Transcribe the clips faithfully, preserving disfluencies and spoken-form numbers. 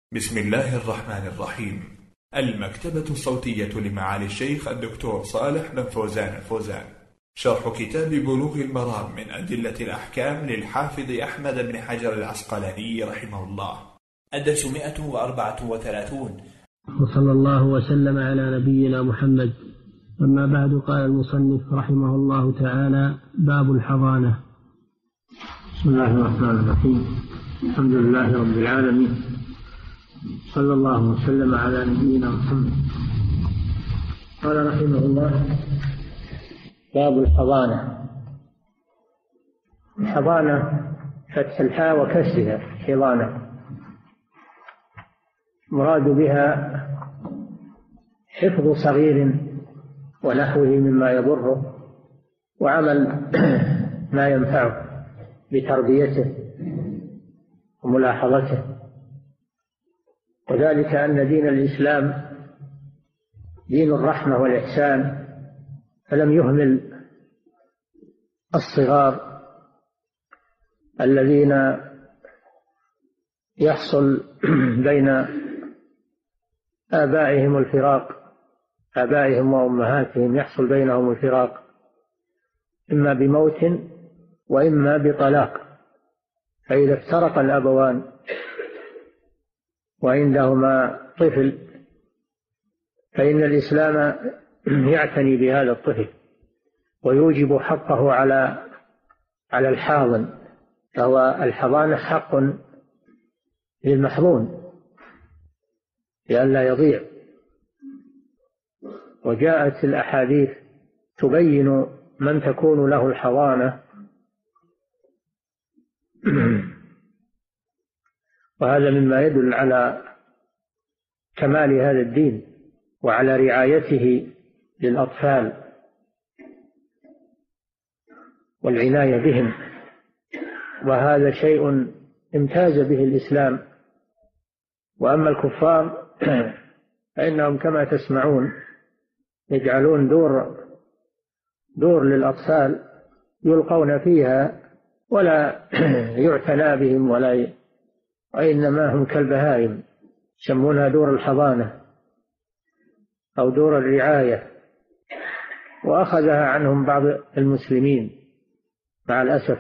بسم الله الرحمن الرحيم. المكتبة الصوتية لمعالي الشيخ الدكتور صالح بن فوزان الفوزان، شرح كتاب بلوغ المرام من أدلة الأحكام للحافظ أحمد بن حجر العسقلاني رحمه الله، الدرس مئة وأربعة وثلاثون. وصلى الله وسلم على نبينا محمد. أما بعد، قال المصنف رحمه الله تعالى: باب الحضانة. بسم الله الرحمن الرحيم. الحمد لله رب العالمين، صلى الله وسلم على نبينا محمد. قال رحمه الله: باب الحضانة. الحضانة فتح الحاء وكسرها حضانة، مراد بها حفظ صغير ونحوه مما يضره، وعمل ما ينفعه بتربيته وملاحظته، وذلك أن دين الإسلام دين الرحمة والإحسان، فلم يهمل الصغار الذين يحصل بين آبائهم الفراق، آبائهم وأمهاتهم يحصل بينهم الفراق، إما بموت وإما بطلاق. فإذا افترق الأبوان وعندهما طفل، فإن الإسلام يعتني بهذا الطفل ويوجب حقه على على الحاضن، فهو الحضانة حق للمحظون لئلا يضيع. وجاءت الأحاديث تبين من تكون له الحضانة، وهذا مما يدل على كمال هذا الدين وعلى رعايته للأطفال والعناية بهم، وهذا شيء امتاز به الإسلام. وأما الكفار فإنهم كما تسمعون يجعلون دور دور للأطفال يلقون فيها ولا يعتنى بهم، ولا ي... وإنما هم كالبهائم، يسمونها دور الحضانة أو دور الرعاية، وأخذها عنهم بعض المسلمين مع الأسف.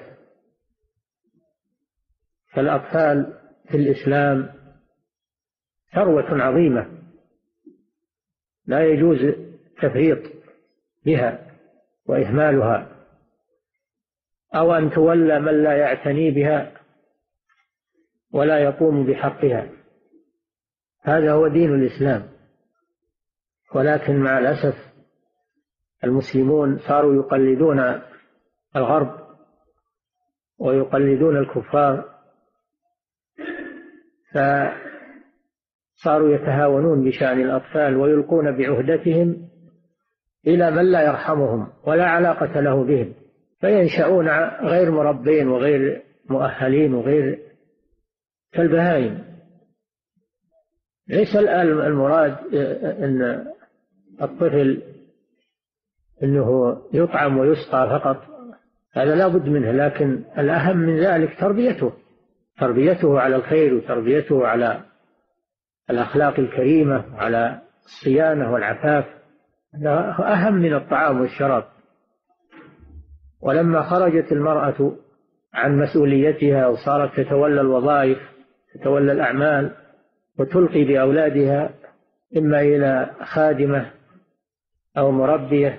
فالأطفال في الإسلام ثروة عظيمة لا يجوز التفريط بها وإهمالها، أو أن تولى من لا يعتني بها ولا يقوم بحقها. هذا هو دين الإسلام. ولكن مع الأسف المسلمون صاروا يقلدون الغرب ويقلدون الكفار، فصاروا يتهاونون بشأن الأطفال ويلقون بعهدتهم إلى من لا يرحمهم ولا علاقة له بهم، فينشأون غير مربين وغير مؤهلين وغير كالبهائم. ليس المراد أن الطفل أنه يطعم ويسقى فقط، هذا لا بد منه، لكن الأهم من ذلك تربيته تربيته على الخير، وتربيته على الأخلاق الكريمة وعلى الصيانة والعفاف. هذا أهم من الطعام والشراب. ولما خرجت المرأة عن مسؤوليتها وصارت تتولى الوظائف، تتولى الأعمال، وتلقي بأولادها إما إلى خادمة أو مربية،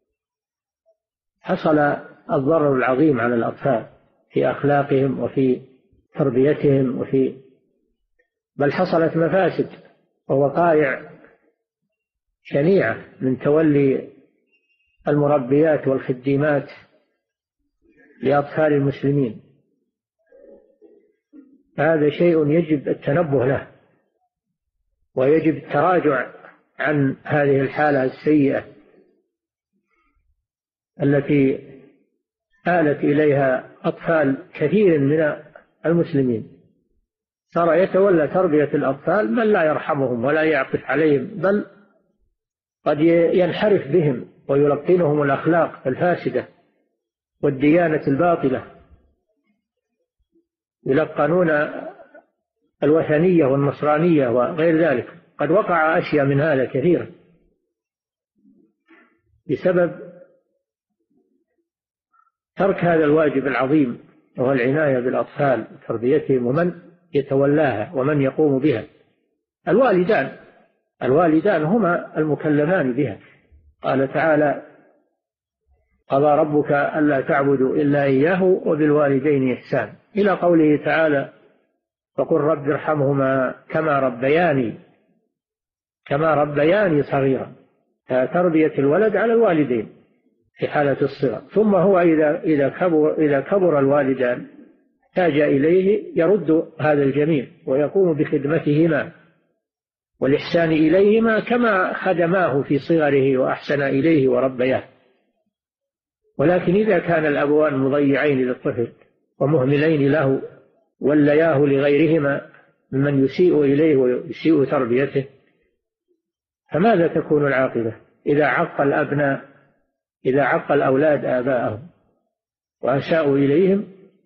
حصل الضرر العظيم على الأطفال في أخلاقهم وفي تربيتهم، وفي بل حصلت مفاسد ووقائع شنيعة من تولي المربيات والخديمات لأطفال المسلمين. هذا شيء يجب التنبه له، ويجب التراجع عن هذه الحالة السيئة التي آلت إليها أطفال كثير من المسلمين. صار يتولى تربية الأطفال من لا يرحمهم ولا يعطف عليهم، بل قد ينحرف بهم ويلقنهم الأخلاق الفاسدة والديانة الباطلة، يلقنون الوثنية والنصرانية وغير ذلك. قد وقع أشياء من هذا كثيرا بسبب ترك هذا الواجب العظيم، وهو العناية بالأطفال وتربيتهم ومن يتولاها ومن يقوم بها. الوالدان الوالدان هما المكلفان بها. قال تعالى: قضى ربك ألا تعبدوا إلا إياه وبالوالدين إحسان، إلى قوله تعالى: فقل رب ارحمهما كما ربياني كما ربياني صغيرا. تربية الولد على الوالدين في حالة الصغر، ثم هو إذا إذا كبر إذا كبر الوالدان احتاج إليه يرد هذا الجميل ويقوم بخدمتهما والإحسان إليهما كما خدماه في صغره وأحسن إليه وربياه. ولكن إذا كان الأبوان مضيعين للطفل ومهملين له ولياه لغيرهما ممن يسيء إليه ويسيء تربيته، فماذا تكون العاقبة إذا عق الأبناء إذا عق الأولاد آباءهم وأساءوا إليهم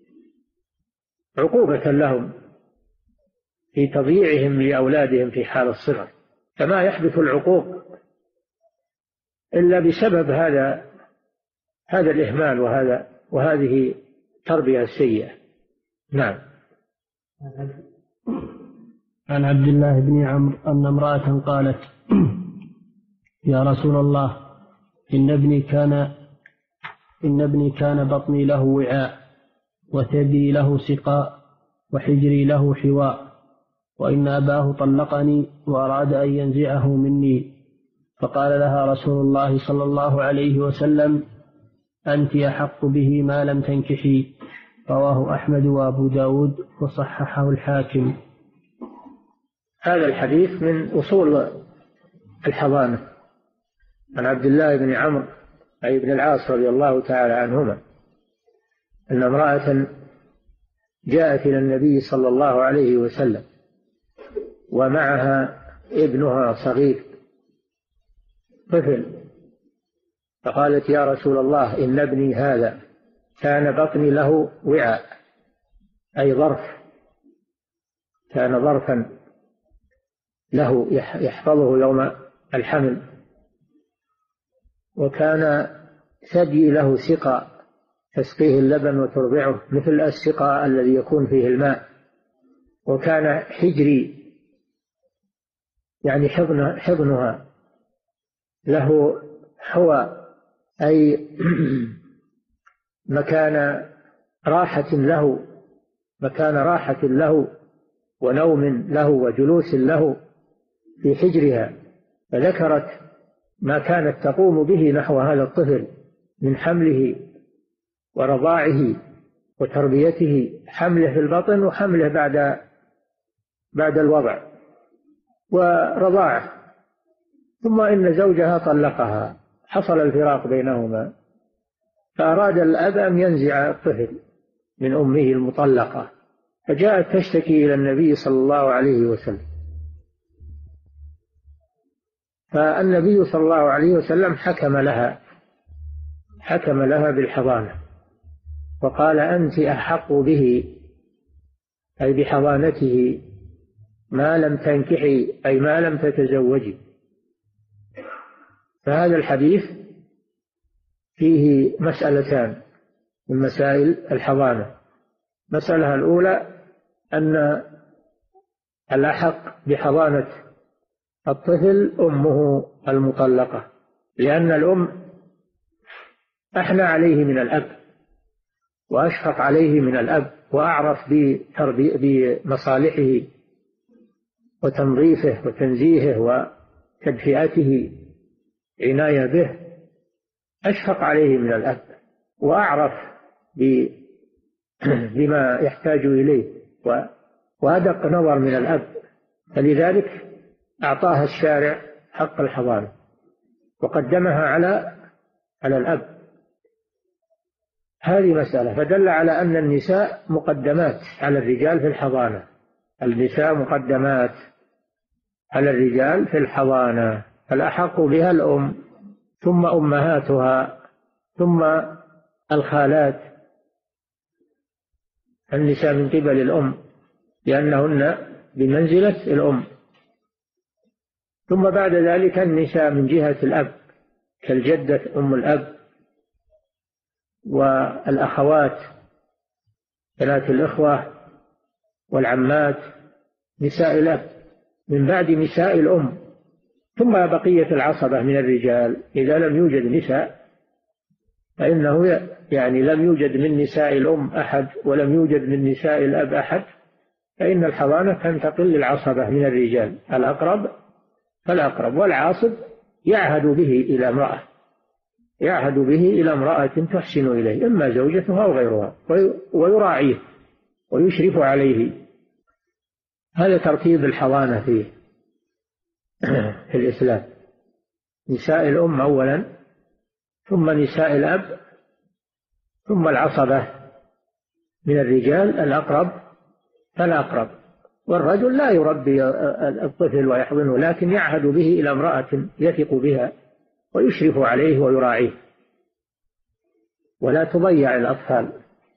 عقوبة لهم في تضييعهم لأولادهم في حال الصغر؟ فما يحدث العقوق إلا بسبب هذا هذا الإهمال وهذا وهذه التربية السيئة. نعم. عن عبد الله بن عمرو أن امرأة قالت: يا رسول الله، إن ابني كان إن ابني كان بطني له وعاء، وثدي له سقاء، وحجري له حواء، وإن أباه طلقني وأراد أن ينزعه مني. فقال لها رسول الله صلى الله عليه وسلم: أنت أحق به ما لم تنكحي. رواه أحمد وأبو داود وصححه الحاكم. هذا الحديث من أصول الحضانة، عن عبد الله بن عمرو أي بن العاص رضي الله تعالى عنهما أن امرأة جاءت إلى النبي صلى الله عليه وسلم ومعها ابنها صغير طفل، فقالت: يا رسول الله، إن ابني هذا كان بطني له وعاء، أي ظرف، كان ظرفا له يحفظه يوم الحمل، وكان ثدي له سقاء تسقيه اللبن وترضعه مثل السقاء الذي يكون فيه الماء، وكان حجري يعني حضن حضنها له حوى، أي مكان راحة له مكان راحة له ونوم له وجلوس له في حجرها. فذكرت ما كانت تقوم به نحو هذا الطفل من حمله ورضاعه وتربيته، حمله في البطن وحمله بعد بعد الوضع ورضاعه. ثم إن زوجها طلقها، حصل الفراق بينهما، فأراد الأب أن ينزع الطفل من أمه المطلقة، فجاءت تشتكي إلى النبي صلى الله عليه وسلم، فالنبي صلى الله عليه وسلم حكم لها حكم لها بالحضانة، وقال: أنت أحق به أي بحضانته ما لم تنكحي أي ما لم تتزوجي. فهذا الحديث فيه مسألتان من مسائل الحضانة. المسألة الأولى أن الأحق بحضانة الطفل أمه المطلقة، لأن الأم أحنى عليه من الأب وأشفق عليه من الأب وأعرف بمصالحه وتنظيفه وتنزيهه وتدفئته، عناية به، أشفق عليه من الأب وأعرف بما يحتاج إليه وأدق نظر من الأب، فلذلك أعطاها الشارع حق الحضانة وقدمها على على الأب. هذه مسألة، فدل على أن النساء مقدمات على الرجال في الحضانة. النساء مقدمات على الرجال في الحضانة، فالأحق بها الأم، ثم أمهاتها، ثم الخالات النساء من قبل الأم، لأنهن بمنزلة الأم. ثم بعد ذلك النساء من جهة الأب كالجدة أم الأب والأخوات بنات الإخوة والعمات نساء الأب من بعد نساء الأم. ثم بقية العصبة من الرجال إذا لم يوجد نساء فإنه يعني لم يوجد من نساء الأم أحد ولم يوجد من نساء الأب أحد، فإن الحضانة تنتقل للعصبة من الرجال الأقرب فالأقرب، والعاصب يعهد به إلى امرأة يعهد به إلى امرأة تحسن إليه إما زوجته أو غيرها ويراعيه ويشرف عليه. هذا ترتيب الحضانة في في الإسلام: نساء الأم أولا، ثم نساء الأب، ثم العصبة من الرجال الأقرب فالأقرب. والرجل لا يربي الطفل ويحضنه، لكن يعهد به إلى امرأة يثق بها ويشرف عليه ويراعيه. ولا تضيع الأطفال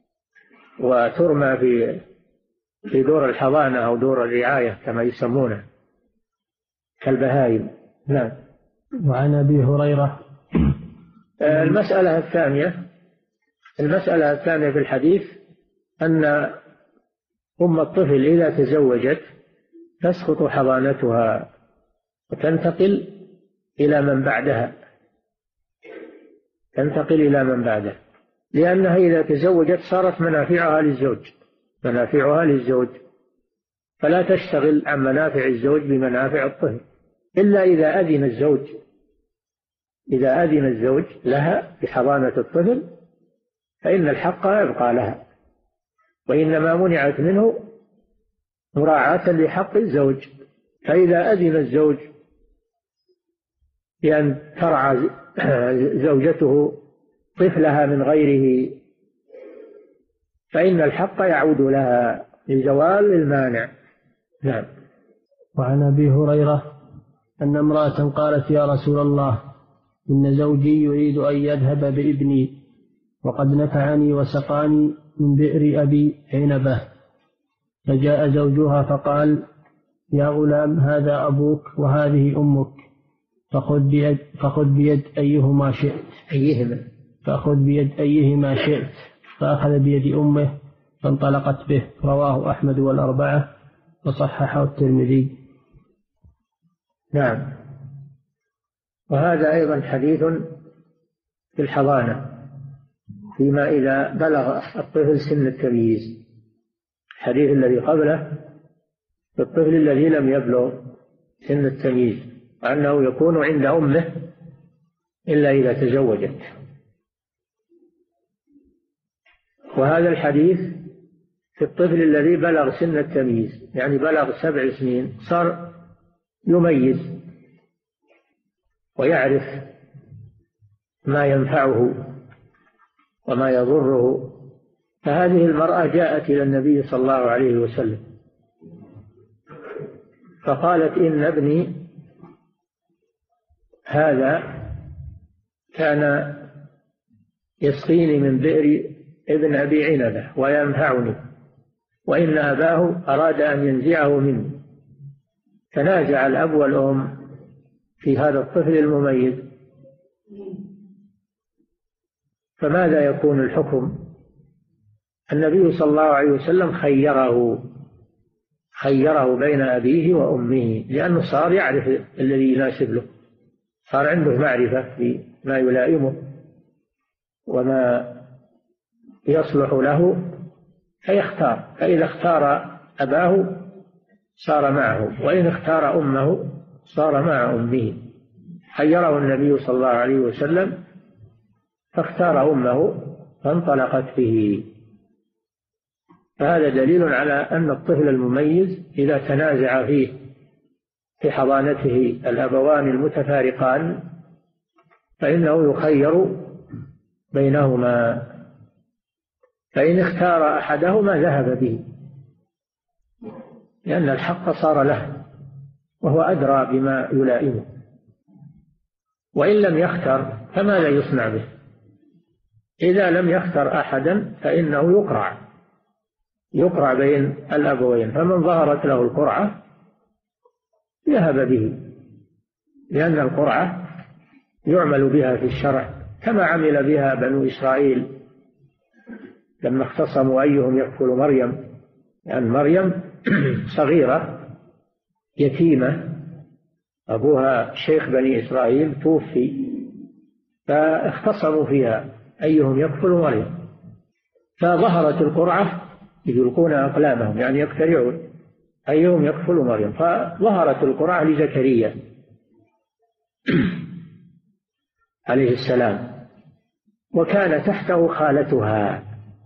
وترمى في في دور الحضانة أو دور الرعاية كما يسمونه كالبهائم. نعم. وعن أبي هريرة المسألة الثانية المسألة الثانية في الحديث أن أم الطفل إذا تزوجت تسقط حضانتها وتنتقل إلى من بعدها تنتقل إلى من بعدها لأنها إذا تزوجت صارت منافعها للزوج منافعها للزوج فلا تشتغل عن منافع الزوج بمنافع الطفل إلا إذا أذن الزوج إذا أذن الزوج لها بحضانة الطفل فإن الحق يبقى لها، وإنما منعت منه مراعاة لحق الزوج. فإذا أذن الزوج بأن ترعى زوجته طفلها من غيره فإن الحق يعود لها لزوال المانع. نعم. وعن أبي هريرة أن امرأة قالت: يا رسول الله، إن زوجي يريد أن يذهب بابني وقد نفعني وسقاني من بئر أبي عنبة. فجاء زوجها فقال: يا غلام، هذا أبوك وهذه أمك، فخذ بيد, فخذ بيد أيهما شئت أيهما فأخذ بيد أيهما شئت فأخذ بيد أمه فانطلقت به. رواه أحمد والأربعة وصححه الترمذي. نعم. وهذا أيضا حديث في الحضانة فيما إذا بلغ الطفل سن التمييز. الحديث الذي قبله في الطفل الذي لم يبلغ سن التمييز أنه يكون عند أمه إلا إذا تزوجت. وهذا الحديث في الطفل الذي بلغ سن التمييز يعني بلغ سبع سنين صار يميز ويعرف ما ينفعه وما يضره. فهذه المرأة جاءت إلى النبي صلى الله عليه وسلم فقالت: إن ابني هذا كان يسقيني من بئر ابن أبي عنبة وينفعني، وإن أباه أراد أن ينزعه مني. تنازع الأب والأم في هذا الطفل المميز، فماذا يكون الحكم؟ النبي صلى الله عليه وسلم خيره خيره بين أبيه وأمه لأنه صار يعرف الذي يناسب له، صار عنده معرفة بما يلائمه وما يصلح له فيختار. فإذا اختار أباه صار معه، وإن اختار أمه صار مع أمه. خيره النبي صلى الله عليه وسلم فاختار أمه فانطلقت به. فهذا دليل على أن الطفل المميز إذا تنازع فيه في حضانته الأبوان المتفارقان فإنه يخير بينهما، فإن اختار أحدهما ذهب به لأن الحق صار له وهو أدرى بما يلائمه. وإن لم يختر فماذا يصنع به؟ إذا لم يختر أحدا فإنه يقرع يقرع بين الأبوين، فمن ظهرت له القرعة ذهب به، لأن القرعة يعمل بها في الشرع كما عمل بها بنو إسرائيل لما اختصموا أيهم يكفل مريم، لأن يعني مريم صغيرة يتيمة أبوها شيخ بني إسرائيل توفي، فاختصموا فيها أيهم يكفل مريم، فظهرت القرعة يلقون أقلامهم يعني يقترعون أيهم يكفل مريم، فظهرت القرعة لزكريا عليه السلام، وكان تحته خالتها،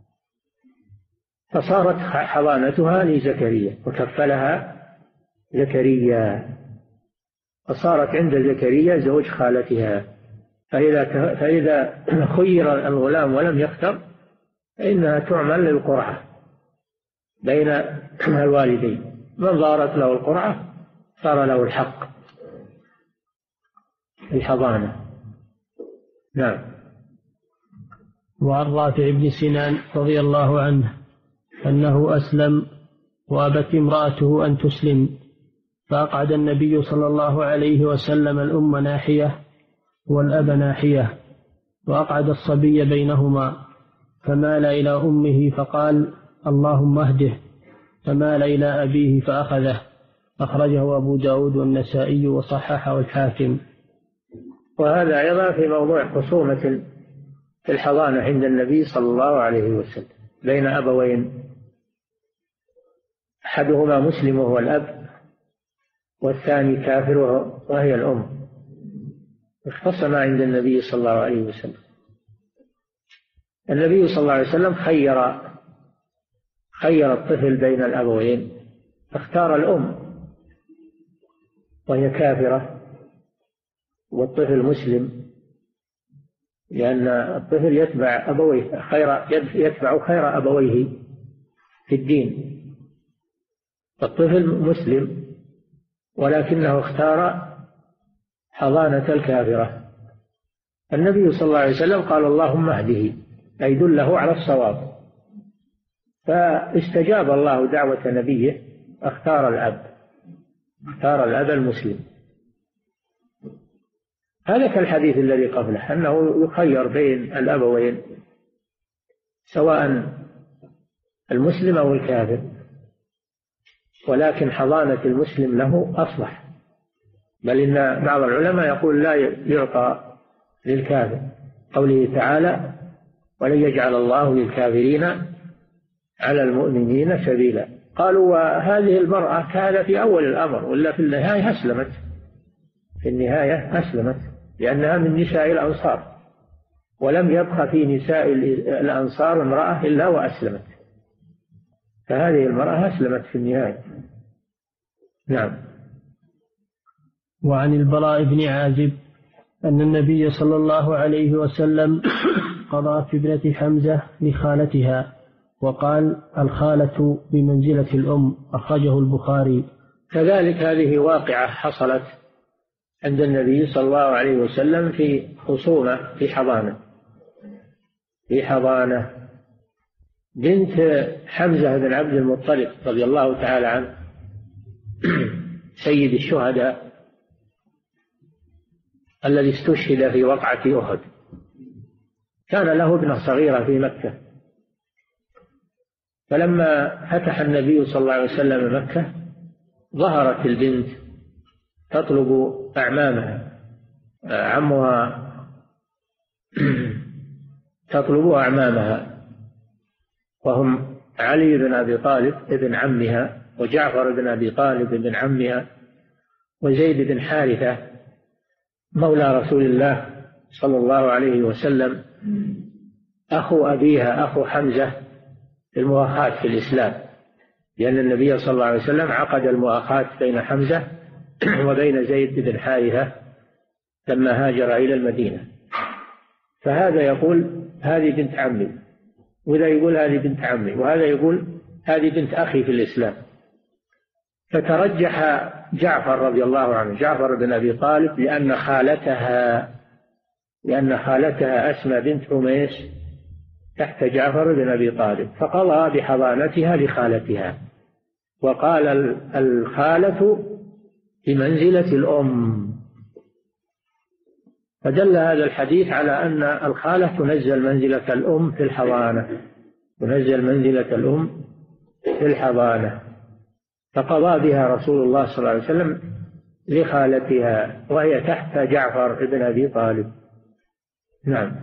فصارت حضانتها لزكريا وكفلها زكريا، فصارت عند زكريا زوج خالتها. فإذا فإذا خير الغلام ولم يختر فإنها تعمل للقرعة بين الوالدين، من ظهرت له القرعة صار له الحق في الحضانة. نعم. وعن رافع بن سنان رضي الله عنه أنه أسلم وأبت امرأته أن تسلم، فأقعد النبي صلى الله عليه وسلم الأم ناحية والأب ناحية، وأقعد الصبي بينهما، فمال إلى أمه فقال اللهم اهده، فمال إلى أبيه فأخذه. أخرجه أبو داود والنسائي وصححه الحاكم. وهذا أيضا في موضوع خصومة في الحضانة عند النبي صلى الله عليه وسلم بين أبوين، أحدهما مسلم وهو الأب، والثاني كافر وهي الأم، اختصم عند النبي صلى الله عليه وسلم. النبي صلى الله عليه وسلم خير خير الطفل بين الأبوين، فاختار الأم وهي كافرة والطفل مسلم، لأن الطفل يتبع أبويه خير يتبع خير أبويه في الدين، الطفل مسلم ولكنه اختار حضانة الكافرة. النبي صلى الله عليه وسلم قال اللهم اهده، أي دله على الصواب، فاستجاب الله دعوة نبيه، اختار الأب اختار الأب المسلم. هذا كالحديث الذي قبله أنه يخير بين الأبوين سواء المسلم أو الكافر، ولكن حضانة المسلم له أصلح، بل إن بعض العلماء يقول لا يعطى للكافر، قوله تعالى ولن يجعل الله للكافرين على المؤمنين سبيلا. قالوا وهذه المرأة كان في أول الأمر، ولا في النهاية أسلمت، في النهاية أسلمت لأنها من نساء الأنصار، ولم يبق في نساء الأنصار امرأة إلا وأسلمت، فهذه المرأة أسلمت في النهاية. نعم. وعن البراء بن عازب أن النبي صلى الله عليه وسلم قضى في ابنة حمزة لخالتها، وقال الخالة بمنزلة الأم. أخرجه البخاري. كذلك هذه واقعة حصلت عند النبي صلى الله عليه وسلم في خصومة في حضانة في حضانة بنت حمزة بن عبد المطلب رضي الله تعالى عنه سيد الشهداء الذي استشهد في وقعة أحد. كان له ابنة صغيرة في مكة، فلما فتح النبي صلى الله عليه وسلم مكة ظهرت البنت تطلب أعمامها، عمها تطلب أعمامها، وهم علي بن أبي طالب ابن عمها، وجعفر بن أبي طالب ابن عمها، وزيد بن حارثة مولى رسول الله صلى الله عليه وسلم أخو أبيها أخو حمزة المؤاخاة في الإسلام، لأن النبي صلى الله عليه وسلم عقد المؤاخاة بين حمزة وبين زيد بن حارثة لما هاجر إلى المدينة. فهذا يقول هذه بنت عمي، وذا يقول هذه بنت عمي، وهذا يقول هذه بنت أخي في الإسلام. فترجح جعفر رضي الله عنه جعفر بن أبي طالب لأن خالتها لأن خالتها أسمى بنت عميس تحت جعفر بن أبي طالب، فقضى بحضانتها لخالتها، وقال الخالة بمنزلة الأم. فدل هذا الحديث على أن الخالة تنزل منزلة الأم في الحضانة، تنزل منزلة الأم في الحضانة، فقضى بها رسول الله صلى الله عليه وسلم لخالتها وهي تحت جعفر بن أبي طالب. نعم.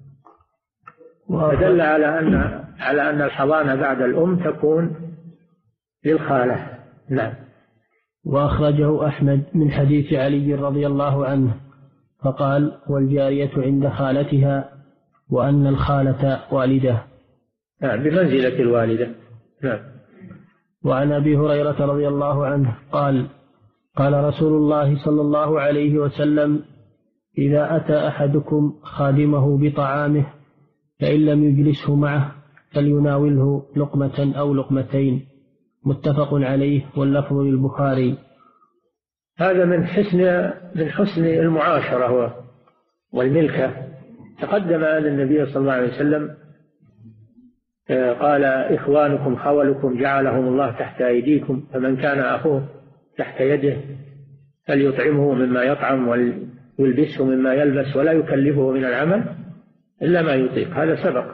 فدل على أن على أن الحضانة بعد الأم تكون للخالة. نعم. وأخرجه أحمد من حديث علي رضي الله عنه فقال: والجارية عند خالتها، وأن الخالة والدة. نعم، بمنزلة الوالدة. نعم. وعن أبي هريرة رضي الله عنه قال: قال رسول الله صلى الله عليه وسلم: إذا أتى أحدكم خادمه بطعامه فإن لم يجلسه معه فليناوله لقمة أو لقمتين، متفق عليه، واللفظ للبخاري. هذا من حسن من حسن المعاشرة والملكة. تقدم أن النبي صلى الله عليه وسلم قال: إخوانكم خولكم جعلهم الله تحت أيديكم، فمن كان أخوه تحت يده فليطعمه مما يطعم ويلبسه مما يلبس ولا يكلفه من العمل إلا ما يطيق. هذا سبق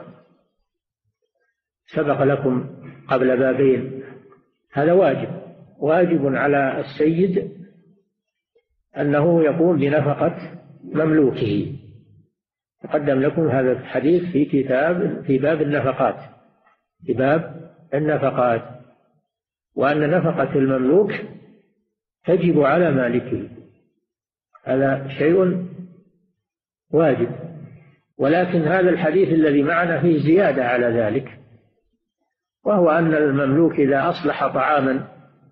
سبق لكم قبل بابين. هذا واجب واجب على السيد أنه يقوم بنفقة مملوكه. تقدم لكم هذا الحديث في كتاب في باب النفقات في باب النفقات وأن نفقة المملوك تجب على مالكه، هذا شيء واجب. ولكن هذا الحديث الذي معنا فيه زيادة على ذلك، وهو أن المملوك إذا أصلح طعاما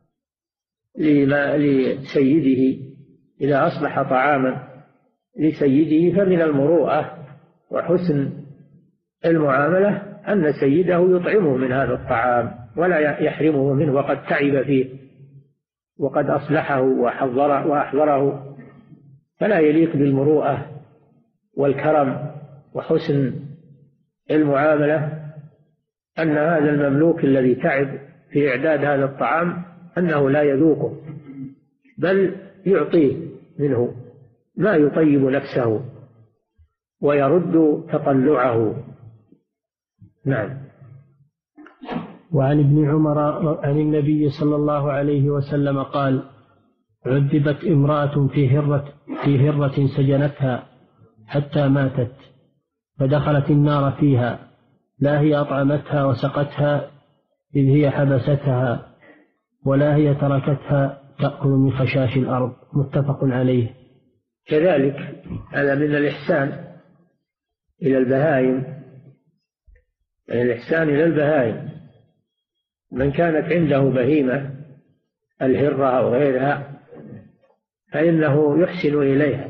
لسيده إذا أصلح طعاما لسيده فمن المروءة وحسن المعاملة أن سيده يطعمه من هذا الطعام ولا يحرمه منه وقد تعب فيه وقد أصلحه وحضره وأحضره. فلا يليق بالمروءة والكرم وحسن المعاملة أن هذا المملوك الذي تعب في إعداد هذا الطعام أنه لا يذوقه، بل يعطيه منه ما يطيب نفسه ويرد تطلعه. نعم. وعن ابن عمر عن النبي صلى الله عليه وسلم قال: عذبت امرأة في هرة, في هرة سجنتها حتى ماتت، فدخلت النار فيها، لا هي أطعمتها وسقتها إذ هي حبستها، ولا هي تركتها تأكل من خشاش الأرض، متفق عليه. كذلك هذا من الإحسان إلى البهائم، الإحسان إلى البهائم. من كانت عنده بهيمة الهرة أو غيرها فإنه يحسن إليها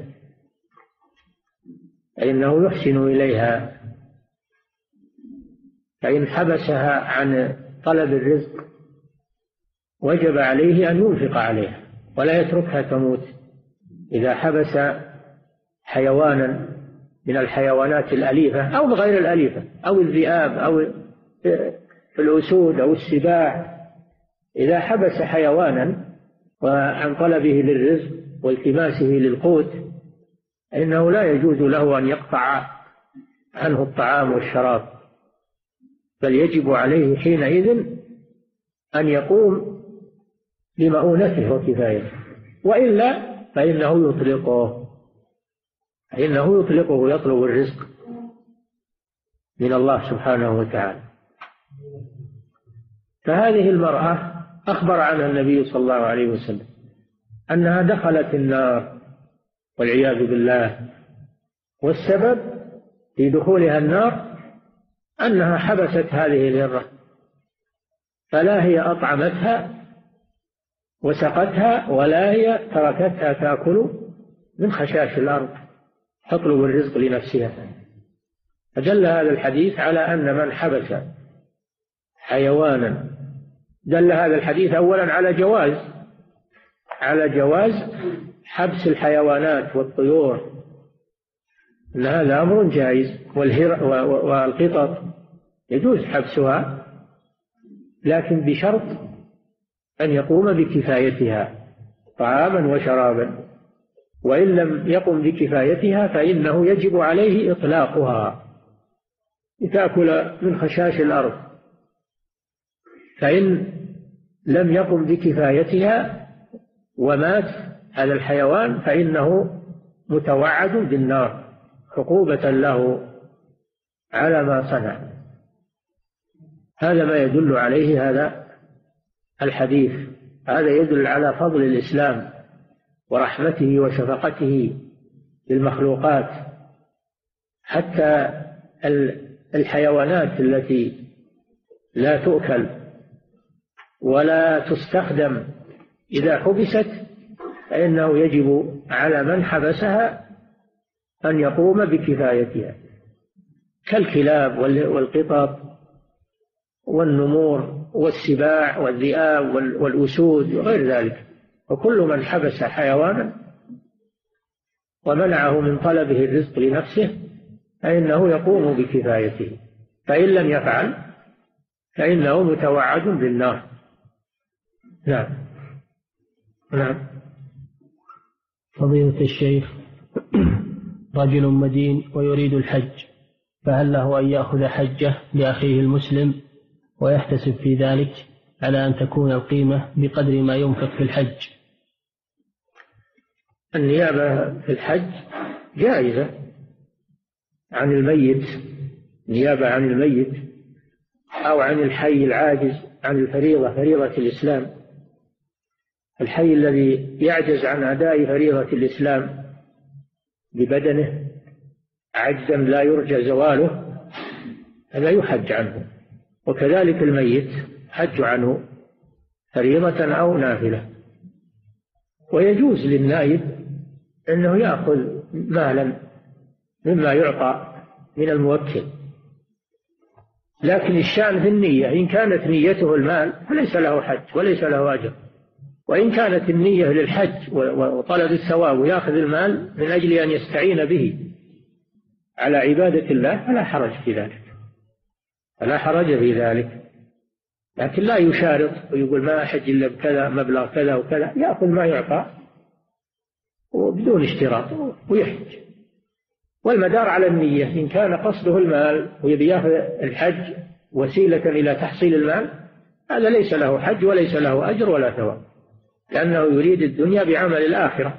فإنه يحسن إليها فإن حبسها عن طلب الرزق وجب عليه أن ينفق عليها ولا يتركها تموت. إذا حبس حيوانا من الحيوانات الأليفة أو غير الأليفة أو الذئاب أو الأسود أو السباع، إذا حبس حيوانا وعن طلبه للرزق والتماسه للقوت إنه لا يجوز له أن يقطع عنه الطعام والشراب، بل يجب عليه حينئذ أن يقوم بمؤونته وكفايته، وإلا فإنه يطلقه فإنه يطلقه ويطلب الرزق من الله سبحانه وتعالى. فهذه المرأة أخبر عنها النبي صلى الله عليه وسلم أنها دخلت النار والعياذ بالله، والسبب في دخولها النار أنها حبست هذه الهرة، فلا هي أطعمتها وسقتها ولا هي تركتها تأكل من خشاش الأرض تطلب الرزق لنفسها. فدل هذا الحديث على أن من حبس حيوانا، دل هذا الحديث أولا على جواز على جواز حبس الحيوانات والطيور، أن هذا أمر جائز، والقطط يجوز حبسها، لكن بشرط أن يقوم بكفايتها طعاما وشرابا، وإن لم يقم بكفايتها فإنه يجب عليه إطلاقها لتأكل من خشاش الأرض. فإن لم يقم بكفايتها ومات هذا الحيوان فإنه متوعد بالنار عقوبة له على ما صنع. هذا ما يدل عليه هذا الحديث. هذا يدل على فضل الإسلام ورحمته وشفقته بالمخلوقات. حتى الحيوانات التي لا تؤكل ولا تستخدم إذا حبست فإنه يجب على من حبسها أن يقوم بكفايتها، كالكلاب والقطط والنمور والسباع والذئاب والأسود وغير ذلك. وكل من حبس حيوانا ومنعه من طلبه الرزق لنفسه فإنه يقوم بكفايته، فإن لم يفعل فإنه متوعد بالنار. نعم. نعم. فضيلة الشيخ، رجل مدين ويريد الحج، فهل له أن يأخذ حجه لأخيه المسلم ويحتسب في ذلك على أن تكون القيمة بقدر ما ينفق في الحج؟ النيابة في الحج جائزة عن الميت، نيابة عن الميت أو عن الحي العاجز عن الفريضة، فريضة الإسلام. الحي الذي يعجز عن أداء فريضة الإسلام ببدنه عجزا لا يرجى زواله هذا يحج عنه، وكذلك الميت حج عنه فريضة أو نافلة. ويجوز للنائب أنه يأخذ مالا مما يعطى من الموكل، لكن الشأن في النية. إن كانت نيته المال فليس له حج وليس له أجر، وإن كانت النية للحج وطلب الثواب ويأخذ المال من أجل أن يستعين به على عبادة الله فلا حرج في ذلك، فلا حرج في ذلك. لكن لا يشارط ويقول ما أحج إلا بكذا مبلغ كذا وكذا، يأخذ ما يعطى وبدون اشتراط ويحج. والمدار على النية. إن كان قصده المال ويبي يأخذ الحج وسيلة إلى تحصيل المال هذا ليس له حج وليس له أجر ولا ثواب، لأنه يريد الدنيا بعمل الآخرة.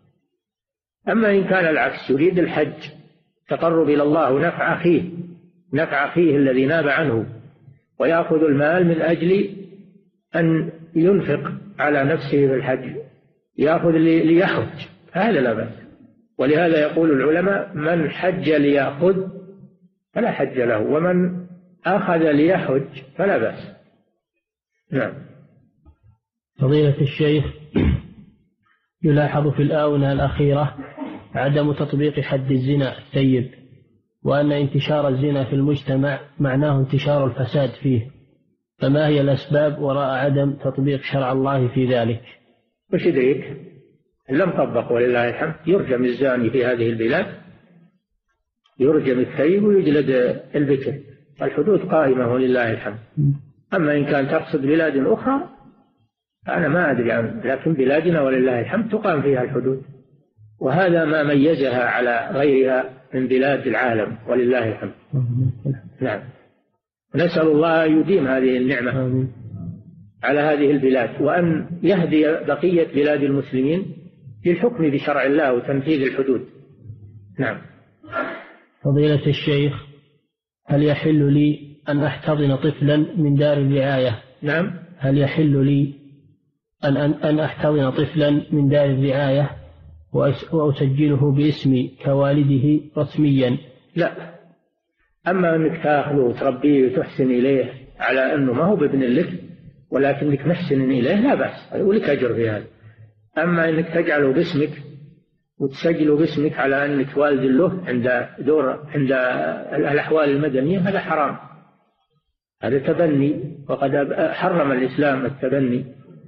أما إن كان العكس، يريد الحج تقرب إلى الله ونفع أخيه، نفع أخيه الذي ناب عنه، ويأخذ المال من أجل أن ينفق على نفسه في الحج، يأخذ ليحج، هذا لا بأس. ولهذا يقول العلماء من حج ليأخذ فلا حج له، ومن أخذ ليحج فلا بأس. نعم. فضيلة الشيخ، يلاحظ في الآونة الأخيرة عدم تطبيق حد الزنا الثيب، وأن انتشار الزنا في المجتمع معناه انتشار الفساد فيه، فما هي الأسباب وراء عدم تطبيق شرع الله في ذلك؟ وش يدريك؟ لم طبق ولله الحمد. يرجم الزاني في هذه البلاد، يرجم الثيب ويجلد البكر، الحدود قائمة ولله الحمد. أما إن كان تقصد بلاد أخرى أنا ما أدري عنه، لكن بلادنا ولله الحمد تقام فيها الحدود، وهذا ما ميزها على غيرها من بلاد العالم ولله الحمد. نعم. نسأل الله يديم هذه النعمة على هذه البلاد، وأن يهدي بقية بلاد المسلمين للحكم بشرع الله وتنفيذ الحدود. نعم. فضيلة الشيخ، هل يحل لي أن أحتضن طفلا من دار الرعاية؟ نعم. هل يحل لي أن أن أحتضن طفلا من دار الرعاية وأسجله باسمي كوالده رسميا؟ لا. أما أنك تأخذه وتربيه وتحسن إليه على أنه ما هو بابن لك ولكنك محسن إليه لا بأس، ولك أجر في هذا. أما أنك تجعله باسمك وتسجله باسمك على أنك والد له عند دور عند الأحوال المدنية هذا حرام، هذا تبني، وقد حرم الإسلام التبني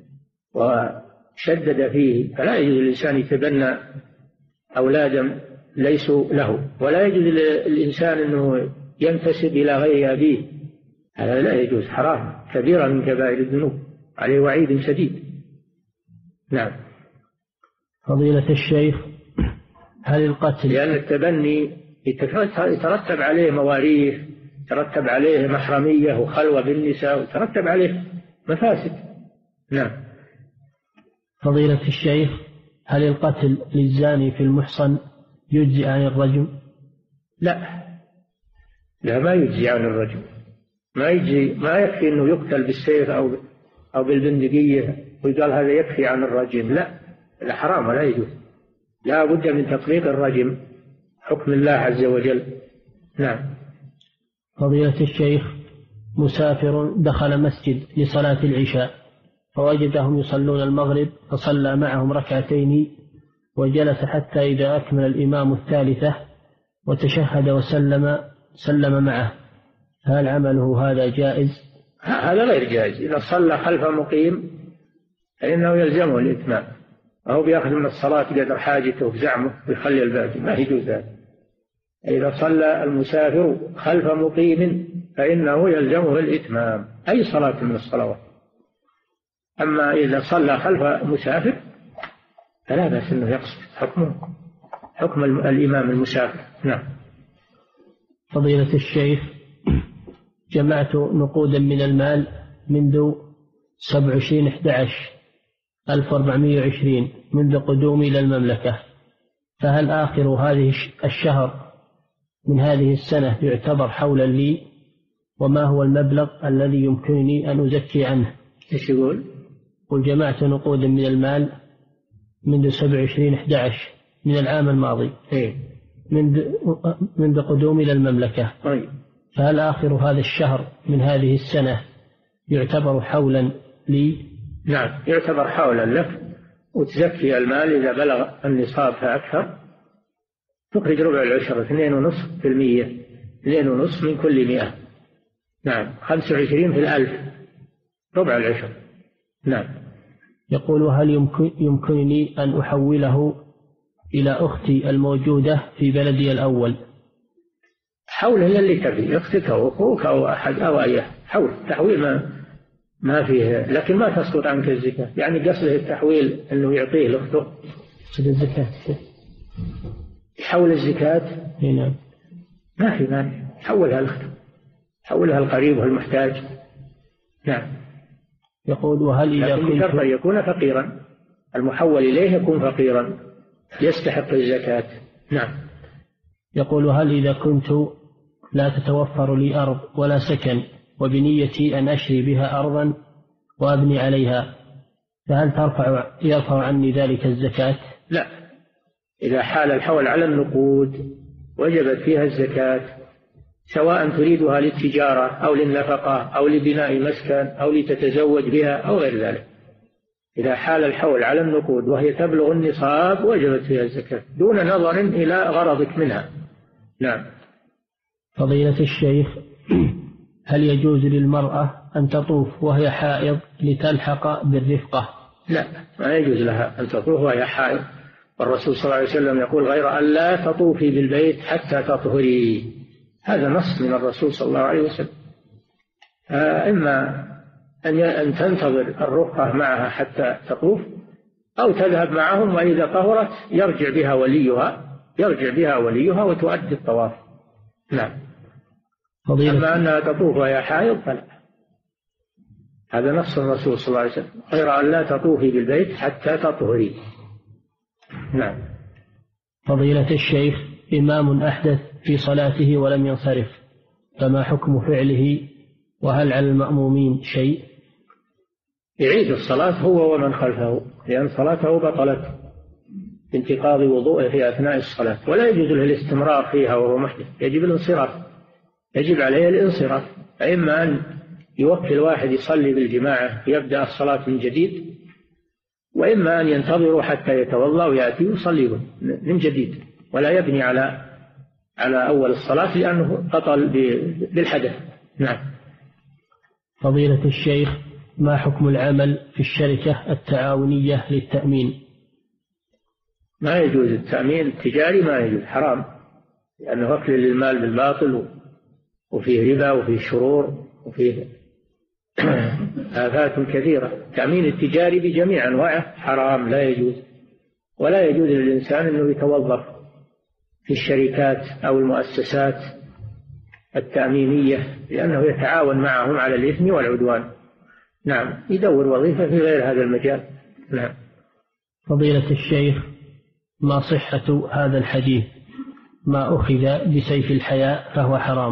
وشدد فيه، فلا يجوز للإنسان يتبنى أولادا ليسوا له، ولا يجوز للإنسان أنه ينتسب إلى غير أبيه هذا لا يجوز، حرام، كبيرة من كبائر الذنوب، عليه وعيد شديد. نعم. فضيلة الشيخ، هل القتل، لأن التبني يترتب عليه مواريث، يترتب عليه محرمية وخلوة بالنساء، ويترتب عليه مفاسد. نعم. فضيلة الشيخ، هل القتل للزاني في المحصن يجزي عن الرجم؟ لا لا ما يجزي عن الرجم، ما يجزي، ما يكفي أنه يقتل بالسيف أو أو بالبندقية ويقال هذا يكفي عن الرجم. لا، لا حرام ولا يجوز، لا بد من تطبيق الرجم، حكم الله عز وجل. نعم. فضيلة الشيخ، مسافر دخل مسجد لصلاة العشاء فوجدهم يصلون المغرب فصلى معهم ركعتين وجلس حتى إذا أكمل الإمام الثالثة وتشهد وسلم سلم معه، هل عمله هذا جائز؟ هذا غير جائز. إذا صلى خلف مقيم فإنه يلزمه الإتمام، أو بيأخذ من الصلاة قدر حاجته بزعمه ويخلي الباقي، ما يجوز ذلك. إذا صلى المسافر خلف مقيم فإنه يلزمه الإتمام أي صلاة من الصلوات. أما إذا صلى خلف مسافر فلا بأس أنه يقصر، حكمه حكم الإمام المسافر. نعم. فضيلة الشيخ، جمعت نقودا من المال منذ سبع وعشرين أحد عشر ألف وأربعمائة وعشرين منذ قدومي إلى المملكة، فهل آخر هذه الشهر من هذه السنة يعتبر حولا لي؟ وما هو المبلغ الذي يمكنني أن أزكي عنه؟ إيش يقول؟ قل جمعت نقودا من المال منذ سبع وعشرين أحد عشر من العام الماضي إيه؟ منذ منذ قدومي إلى المملكة، طيب. فهل آخر هذا الشهر من هذه السنة يعتبر حولا لي؟ نعم، يعتبر حولا لك، وتزكي المال إذا بلغ النصاب فأكثر، تخرج ربع العشر اثنين ونصف في المية، اثنين ونصف من كل مئة. نعم. خمسة وعشرين في الألف ربع العشر. نعم. يقول هل يمكن يمكنني أن أحوله إلى أختي الموجودة في بلدي الأول؟ حول هي اللي تبي، أختك أو أخوك أو أحد أو أيه، حول تحويل ما ما فيه، لكن ما تسقط عنك الزكاة. يعني قصده التحويل أنه يعطيه لأخته الزكاة، يحول الزكاة. نعم. ما في مانع، حولها لأخته، حولها القريب والمحتاج. نعم. يقول وهل إذا كنت كنت يكون فقيرا، المحول إليه يكون فقيرا يستحق الزكاة. نعم. يقول هل إذا كنت لا تتوفر لي أرض ولا سكن وبنيتي أن أشري بها أرضا وأبني عليها، فهل ترفع يرفع عني ذلك الزكاة؟ لا، إذا حال الحول على النقود وجبت فيها الزكاة، سواء تريدها للتجارة أو للنفقة أو لبناء مسكن أو لتتزوج بها أو غير ذلك. إذا حال الحول على النقود وهي تبلغ النصاب وجبت فيها الزكاة دون نظر إلى غرضك منها. نعم. فضيلة الشيخ، هل يجوز للمرأة أن تطوف وهي حائض لتلحق بالرفقة؟ لا، ما يجوز لها أن تطوف وهي حائض، والرسول صلى الله عليه وسلم يقول غير أن لا تطوفي بالبيت حتى تطهري، هذا نص من الرسول صلى الله عليه وسلم. إما أن تنتظر الرفقة معها حتى تطوف أو تذهب معهم، وإذا طهرت يرجع بها وليها يرجع بها وليها وتؤدي الطواف. نعم. أما أنها تطوف وهي حائض فلا، هذا نص الرسول صلى الله عليه وسلم غير أن لا تطوفي بالبيت حتى تطهري. نعم. فضيلة الشيخ، إمام أحدث في صلاته ولم ينصرف، فما حكم فعله؟ وهل على المأمومين شيء؟ يعيد الصلاة هو ومن خلفه، لأن صلاته بطلت بانتقاض وضوءه في أثناء الصلاة، ولا يجوز له الاستمرار فيها وهو محدث، يجب الانصراف، يجب عليه الانصراف. فإما أن يوكل واحد يصلي بالجماعة يبدأ الصلاة من جديد، وإما أن ينتظروا حتى يتوضأ ويأتي ويصلي من جديد، ولا يبني على على أول الصلاة لأنه بطل بالحدث. نعم. فضيلة الشيخ، ما حكم العمل في الشركة التعاونية للتأمين؟ ما يجوز التأمين التجاري، ما يجوز، حرام، لأنه أكل للمال بالباطل وفيه ربا وفيه شرور وفيه آفات كثيرة. التأمين التجاري بجميع أنواعه حرام، لا يجوز، ولا يجوز للإنسان أنه يتوظف في الشركات أو المؤسسات التأمينية، لأنه يتعاون معهم على الإثم والعدوان. نعم، يدور وظيفة في غير هذا المجال. نعم. فضيلة الشيخ، ما صحة هذا الحديث ما أخذ بسيف الحياء فهو حرام؟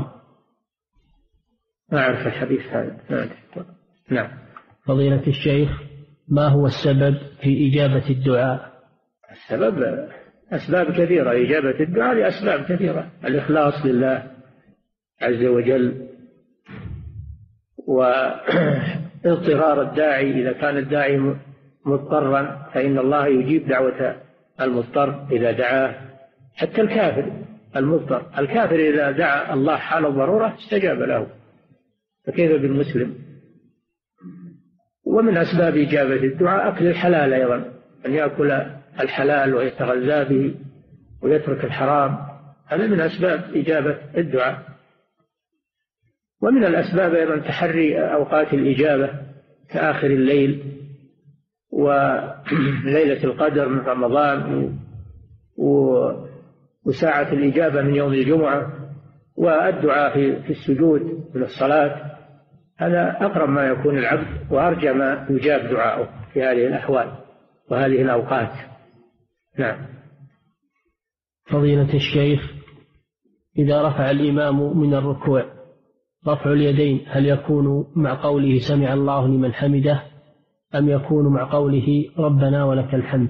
ما أعرف الحديث هذا. نعم. فضيلة الشيخ، ما هو السبب في إجابة الدعاء؟ السبب أسباب كثيرة، إجابة الدعاء لأسباب كثيرة: الإخلاص لله عز وجل، واضطرار الداعي، إذا كان الداعي مضطرا فإن الله يجيب دعوة المضطر إذا دعاه. حتى الكافر المضطر، الكافر إذا دعا الله حال الضرورة استجاب له، فكيف بالمسلم؟ ومن أسباب إجابة الدعاء أكل الحلال أيضا، أن يأكل الحلال ويتغذى به ويترك الحرام، هذا من أسباب إجابة الدعاء. ومن الأسباب أيضا تحري أوقات الإجابة كآخر الليل وليلة القدر من رمضان وساعة الإجابة من يوم الجمعة والدعاء في السجود من الصلاة. هذا أقرب ما يكون العبد وأرجى ما يجاب دعاؤه في هذه الأحوال وهذه الأوقات. نعم. فضيلة الشيخ، إذا رفع الإمام من الركوع رفع اليدين هل يكون مع قوله سمع الله لمن حمده أم يكون مع قوله ربنا ولك الحمد؟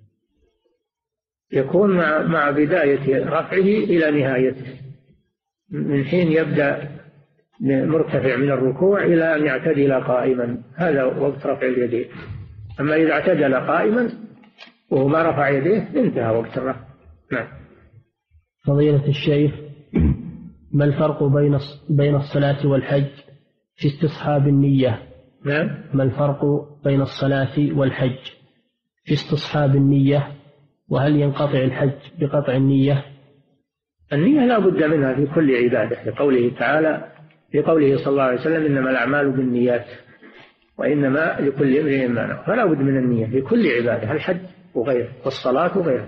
يكون مع, مع بداية رفعه إلى نهايته، من حين يبدأ مرتفع من الركوع إلى أن يعتدل قائما، هذا وقت رفع اليدين. أما إذا اعتدل قائما وهو ما رفع يديه انتهى وقت الرفع. نعم. فضيلة الشيخ، ما الفرق بين بين الصلاة والحج في استصحاب النية؟ نعم. ما الفرق بين الصلاة والحج في استصحاب النية؟ وهل ينقطع الحج بقطع النية؟ النية لا بد منها في كل عبادة، لقوله تعالى في قوله صلى الله عليه وسلم إنما الأعمال بالنيات وإنما لكل امرئ ما نوى، فلا بد من النية في كل عبادة، الحج وغيره والصلاة وغيره.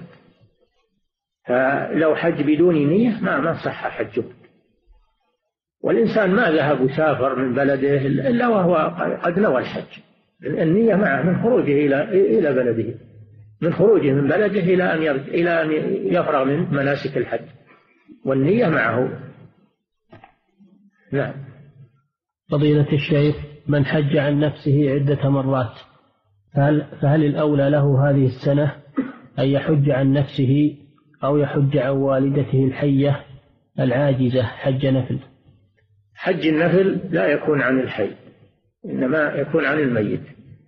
فلو حج بدون نية ما ما صح حجه. والإنسان ما ذهب وسافر من بلده إلا وهو قد نوى الحج، النية معه من خروجه إلى إلى بلده، من خروجه من بلده إلى أن يرجع إلى أن يفرغ من مناسك الحج، والنية معه. نعم. فضيلة الشيخ، من حج عن نفسه عدة مرات فهل, فهل الأولى له هذه السنة أن يحج عن نفسه أو يحج عن والدته الحية العاجزة حج نفل؟ حج النفل لا يكون عن الحي، إنما يكون عن الميت.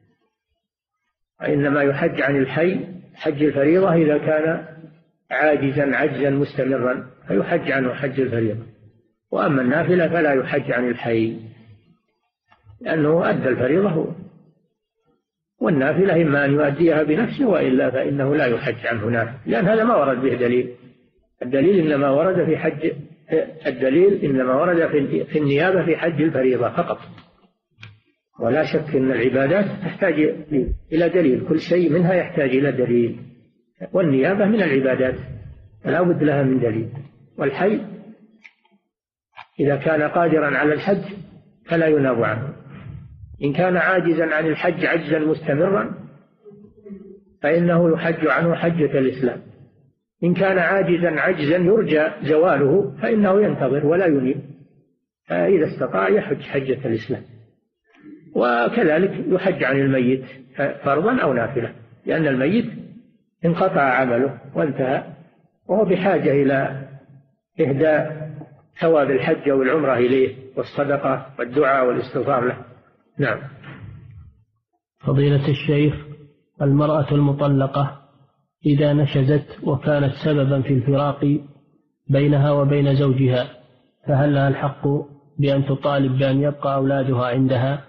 إنما يحج عن الحي حج الفريضة إذا كان عاجزا عجزا مستمرا فيحج عنه حج الفريضة. وأما النافلة فلا يحج عن الحي، لأنه أدى الفريضة هو، والنافلة إما أن يؤديها بنفسه وإلا فإنه لا يحج عنه نافلة، لأن هذا ما ورد به دليل. الدليل إنما ورد في حج الدليل إنما ورد في النيابة في حج الفريضة فقط. ولا شك أن العبادات تحتاج إلى دليل، كل شيء منها يحتاج إلى دليل، والنيابة من العبادات لا بد لها من دليل. والحي إذا كان قادرا على الحج فلا يناب عنه، إن كان عاجزا عن الحج عجزا مستمرا فإنه يحج عنه حجة الإسلام، إن كان عاجزا عجزا يرجى زواله فإنه ينتظر ولا ينيب، فإذا استطاع يحج حجة الإسلام. وكذلك يحج عن الميت فرضا أو نافلة، لأن الميت انقطع عمله وانتهى وهو بحاجة إلى إهداء ثواب الحج والعمرة إليه والصدقة والدعاء والاستغفار له. نعم. فضيلة الشيخ، المرأة المطلقة إذا نشزت وكانت سببا في الفراق بينها وبين زوجها فهل لها الحق بأن تطالب بأن يبقى أولادها عندها؟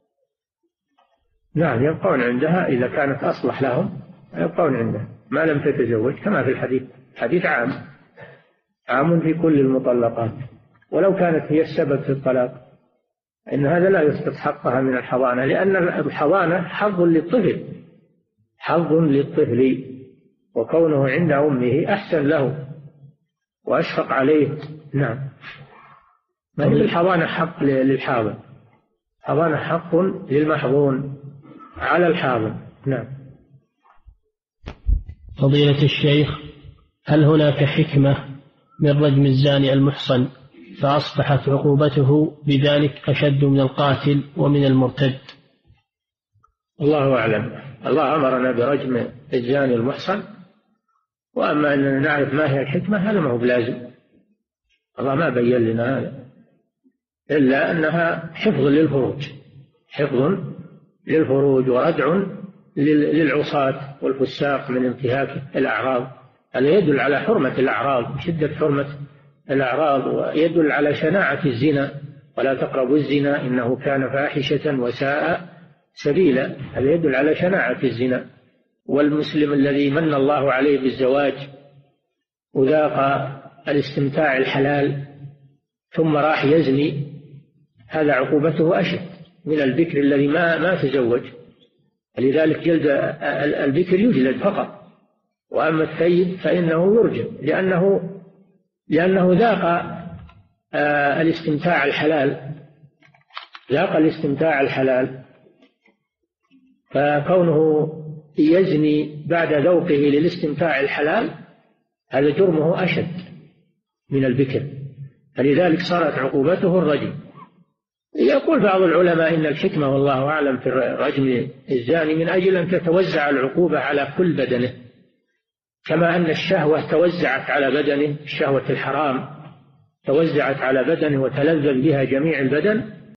نعم، يبقون عندها إذا كانت أصلح لهم، يبقون عندها ما لم تتزوج، كما في الحديث. حديث عام عام في كل المطلقات ولو كانت هي السبب في الطلاق، إن هذا لا يسقط حقها من الحضانة، لأن الحضانة حظ للطفل، حظ للطفل، وكونه عند أمه أحسن له وأشفق عليه. نعم. ما هي الحضانة حق للحاضن، حضانة حق للمحظون على الحاضن. نعم. فضيلة الشيخ، هل هناك حكمة من رجم الزاني المحصن فأصبحت عقوبته بذلك أشد من القاتل ومن المرتد؟ الله أعلم. الله أمرنا برجم الزاني المحصن، وأما أن نعرف ما هي الحكمة هذا ما هو بلازم، الله ما بين لنا هذا، إلا أنها حفظ للفروج، حفظ للفروج وردع للعصاة والفساق من انتهاك الأعراض. هذا يدل على حرمة الأعراض، شدة حرمة الأعراض، ويدل على شناعة الزنا، ولا تقربوا الزنا إنه كان فاحشة وساء سبيلا. هذا يدل على شناعة الزنا. والمسلم الذي من الله عليه بالزواج وذاق الاستمتاع الحلال ثم راح يزني، هذا عقوبته أشد من البكر الذي ما ما تزوج. لذلك جلد البكر يجلد فقط، وأما الثيب فإنه يرجم، لأنه لأنه ذاق الاستمتاع الحلال، ذاق الاستمتاع الحلال، فكونه يزني بعد ذوقه للاستمتاع الحلال هذا جرمه أشد من البكر، فلذلك صارت عقوبته الرجم. يقول بعض العلماء إن الحكمة والله أعلم في رجم الزاني من أجل أن تتوزع العقوبة على كل بدنه، كما أن الشهوة توزعت على بدنه، الشهوة الحرام توزعت على بدنه وتلذذ بها جميع البدن،